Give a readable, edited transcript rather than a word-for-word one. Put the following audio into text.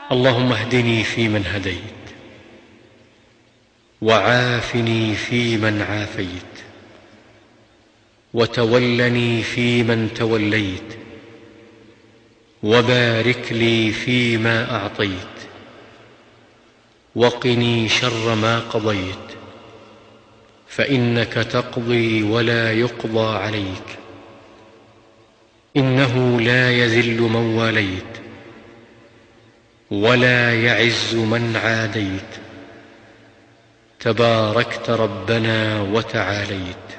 اللهم اهدني فيمن هديت، وعافني فيمن عافيت، وتولني فيمن توليت، وبارك لي فيما أعطيت، وقني شر ما قضيت، فإنك تقضي ولا يقضى عليك، إنه لا يذل من واليت ولا يعز من عاديت، تباركت ربنا وتعاليت.